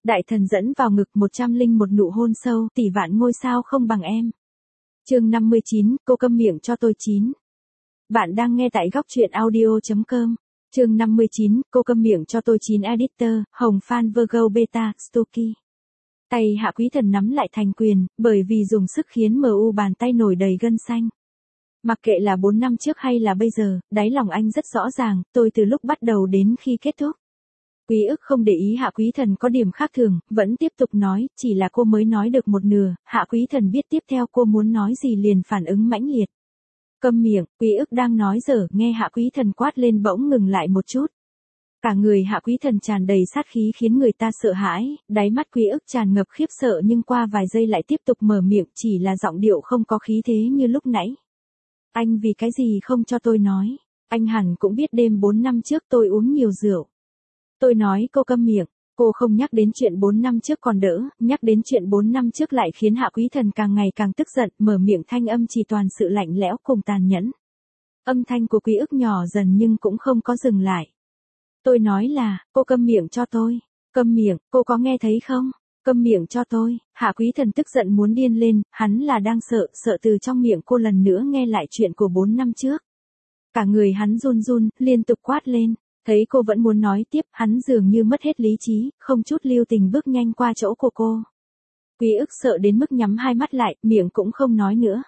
Đại thần dẫn vào ngực 101 nụ hôn sâu, tỷ vạn ngôi sao không bằng em. Chương 59, cô câm miệng cho tôi 9. Bạn đang nghe tại góc truyện audio.com. Chương 59, cô câm miệng cho tôi 9 editor, Hồng Phan Virgo Beta, Stoky. Tay Hạ Quý Thần nắm lại thành quyền, bởi vì dùng sức khiến MU bàn tay nổi đầy gân xanh. Mặc kệ là 4 năm trước hay là bây giờ, đáy lòng anh rất rõ ràng, tôi từ lúc bắt đầu đến khi kết thúc. Quý ức không để ý Hạ Quý Thần có điểm khác thường, vẫn tiếp tục nói, chỉ là cô mới nói được một nửa, Hạ Quý Thần biết tiếp theo cô muốn nói gì liền phản ứng mãnh liệt. Câm miệng, Quý ức đang nói dở, nghe Hạ Quý Thần quát lên bỗng ngừng lại một chút. Cả người Hạ Quý Thần tràn đầy sát khí khiến người ta sợ hãi, đáy mắt Quý ức tràn ngập khiếp sợ nhưng qua vài giây lại tiếp tục mở miệng, chỉ là giọng điệu không có khí thế như lúc nãy. Anh vì cái gì không cho tôi nói, anh hẳn cũng biết đêm 4 năm trước tôi uống nhiều rượu. Tôi nói cô câm miệng, cô không nhắc đến chuyện 4 năm trước còn đỡ, nhắc đến chuyện 4 năm trước lại khiến Hạ Quý Thần càng ngày càng tức giận, mở miệng thanh âm chỉ toàn sự lạnh lẽo cùng tàn nhẫn. Âm thanh của Quý ức nhỏ dần nhưng cũng không có dừng lại. Tôi nói là, cô câm miệng cho tôi, câm miệng, cô có nghe thấy không? Câm miệng cho tôi, Hạ Quý Thần tức giận muốn điên lên, hắn là đang sợ từ trong miệng cô lần nữa nghe lại chuyện của 4 năm trước. Cả người hắn run run, liên tục quát lên. Thấy cô vẫn muốn nói tiếp, hắn dường như mất hết lý trí, không chút lưu tình bước nhanh qua chỗ của cô. Quý ức sợ đến mức nhắm hai mắt lại, miệng cũng không nói nữa.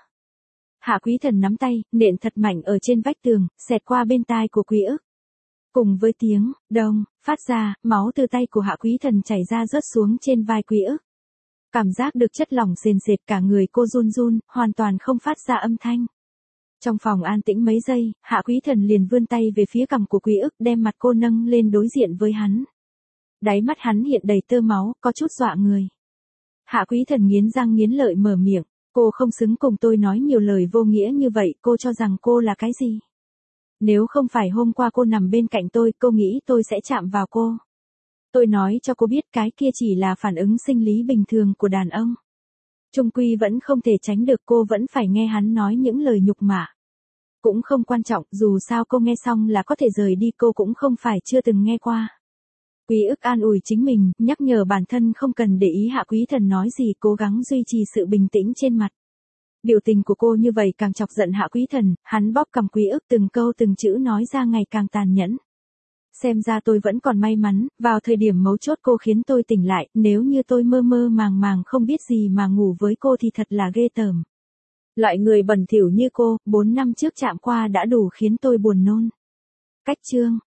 Hạ Quý Thần nắm tay, nện thật mạnh ở trên vách tường, xẹt qua bên tai của Quý ức. Cùng với tiếng đông phát ra, máu từ tay của Hạ Quý Thần chảy ra rớt xuống trên vai Quý ức. Cảm giác được chất lỏng sền sệt, cả người cô run run, hoàn toàn không phát ra âm thanh. Trong phòng an tĩnh mấy giây, Hạ Quý Thần liền vươn tay về phía cằm của Quý ức, đem mặt cô nâng lên đối diện với hắn. Đáy mắt hắn hiện đầy tơ máu, có chút dọa người. Hạ Quý Thần nghiến răng nghiến lợi mở miệng, cô không xứng cùng tôi nói nhiều lời vô nghĩa như vậy, cô cho rằng cô là cái gì? Nếu không phải hôm qua cô nằm bên cạnh tôi, cô nghĩ tôi sẽ chạm vào cô. Tôi nói cho cô biết cái kia chỉ là phản ứng sinh lý bình thường của đàn ông. Chung quy vẫn không thể tránh được, cô vẫn phải nghe hắn nói những lời nhục mạ. Cũng không quan trọng, dù sao cô nghe xong là có thể rời đi, cô cũng không phải chưa từng nghe qua. Quý ức an ủi chính mình, nhắc nhở bản thân không cần để ý Hạ Quý Thần nói gì, cố gắng duy trì sự bình tĩnh trên mặt. Biểu tình của cô như vậy càng chọc giận Hạ Quý Thần, hắn bóp cằm Quý ức từng câu từng chữ nói ra ngày càng tàn nhẫn. Xem ra tôi vẫn còn may mắn, vào thời điểm mấu chốt cô khiến tôi tỉnh lại, nếu như tôi mơ mơ màng màng không biết gì mà ngủ với cô thì thật là ghê tởm. Loại người bẩn thỉu như cô, 4 năm trước chạm qua đã đủ khiến tôi buồn nôn. Cách chương